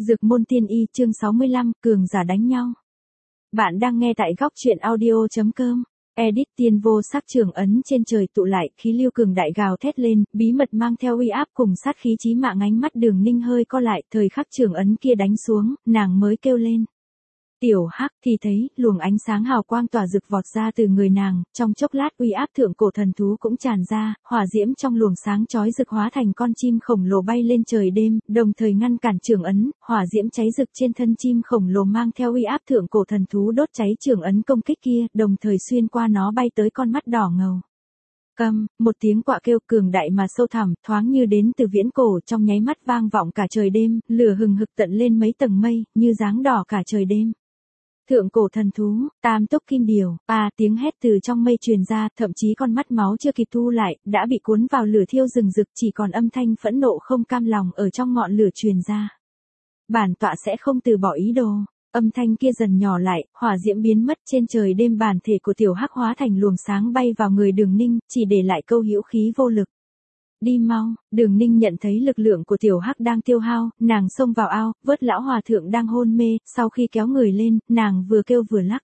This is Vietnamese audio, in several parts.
Dược môn tiên y chương 65, cường giả đánh nhau. Bạn đang nghe tại góc truyện audio.com. Edit tiên vô sắc trường ấn trên trời tụ lại, khí lưu cường đại gào thét lên, bí mật mang theo uy áp cùng sát khí chí mạng. Ánh mắt Đường Ninh hơi co lại, thời khắc trường ấn kia đánh xuống, nàng mới kêu lên. Tiểu Hắc, thì thấy, luồng ánh sáng hào quang tỏa rực vọt ra từ người nàng, trong chốc lát uy áp thượng cổ thần thú cũng tràn ra, hỏa diễm trong luồng sáng chói rực hóa thành con chim khổng lồ bay lên trời đêm, đồng thời ngăn cản trường ấn, hỏa diễm cháy rực trên thân chim khổng lồ mang theo uy áp thượng cổ thần thú đốt cháy trường ấn công kích kia, đồng thời xuyên qua nó bay tới con mắt đỏ ngầu. Câm, một tiếng quạ kêu cường đại mà sâu thẳm, thoáng như đến từ viễn cổ, trong nháy mắt vang vọng cả trời đêm, lửa hừng hực tận lên mấy tầng mây, như dáng đỏ cả trời đêm. Thượng cổ thần thú, tam túc kim điểu, tiếng hét từ trong mây truyền ra, thậm chí con mắt máu chưa kịp thu lại, đã bị cuốn vào lửa thiêu rừng rực, chỉ còn âm thanh phẫn nộ không cam lòng ở trong ngọn lửa truyền ra. Bản tọa sẽ không từ bỏ ý đồ. Âm thanh kia dần nhỏ lại, hỏa diễm biến mất trên trời đêm, bản thể của Tiểu Hắc hóa thành luồng sáng bay vào người Đường Ninh, chỉ để lại câu hữu khí vô lực. Đi mau, Đường Ninh nhận thấy lực lượng của Tiểu Hắc đang tiêu hao, nàng xông vào ao, vớt lão hòa thượng đang hôn mê, sau khi kéo người lên, nàng vừa kêu vừa lắc.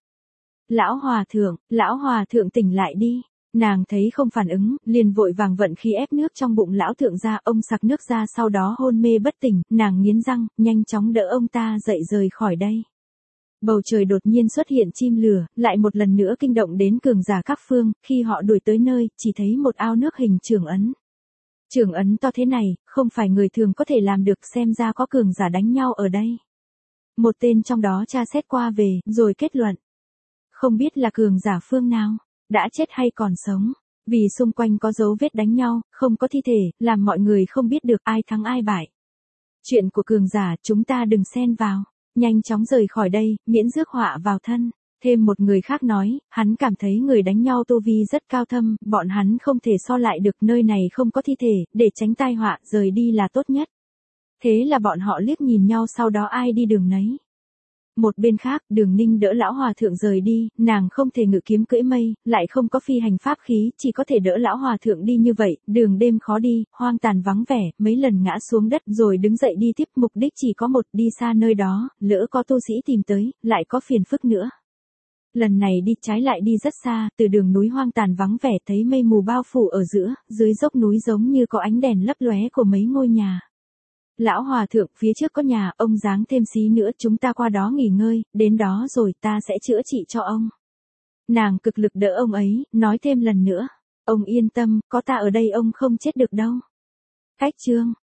Lão hòa thượng tỉnh lại đi. Nàng thấy không phản ứng, liền vội vàng vận khí ép nước trong bụng lão thượng ra, ông sặc nước ra sau đó hôn mê bất tỉnh, nàng nghiến răng, nhanh chóng đỡ ông ta dậy rời khỏi đây. Bầu trời đột nhiên xuất hiện chim lửa, lại một lần nữa kinh động đến cường giả các phương, khi họ đuổi tới nơi, chỉ thấy một ao nước hình trường ấn. Trường ấn to thế này, không phải người thường có thể làm được, xem ra có cường giả đánh nhau ở đây. Một tên trong đó tra xét qua về, rồi kết luận. Không biết là cường giả phương nào, đã chết hay còn sống, vì xung quanh có dấu vết đánh nhau, không có thi thể, làm mọi người không biết được ai thắng ai bại. Chuyện của cường giả chúng ta đừng xen vào, nhanh chóng rời khỏi đây, miễn rước họa vào thân. Thêm một người khác nói, hắn cảm thấy người đánh nhau tu vi rất cao thâm, bọn hắn không thể so lại được, nơi này không có thi thể, để tránh tai họa, rời đi là tốt nhất. Thế là bọn họ liếc nhìn nhau, sau đó ai đi đường nấy. Một bên khác, Đường Ninh đỡ lão hòa thượng rời đi, nàng không thể ngự kiếm cưỡi mây, lại không có phi hành pháp khí, chỉ có thể đỡ lão hòa thượng đi như vậy, đường đêm khó đi, hoang tàn vắng vẻ, mấy lần ngã xuống đất rồi đứng dậy đi tiếp, mục đích chỉ có một, đi xa nơi đó, lỡ có tu sĩ tìm tới, lại có phiền phức nữa. Lần này đi trái lại đi rất xa, từ đường núi hoang tàn vắng vẻ thấy mây mù bao phủ ở giữa, dưới dốc núi giống như có ánh đèn lấp lóe của mấy ngôi nhà. Lão hòa thượng, phía trước có nhà, ông giáng thêm xí nữa, chúng ta qua đó nghỉ ngơi, đến đó rồi ta sẽ chữa trị cho ông. Nàng cực lực đỡ ông ấy, nói thêm lần nữa. Ông yên tâm, có ta ở đây ông không chết được đâu. Cách chương.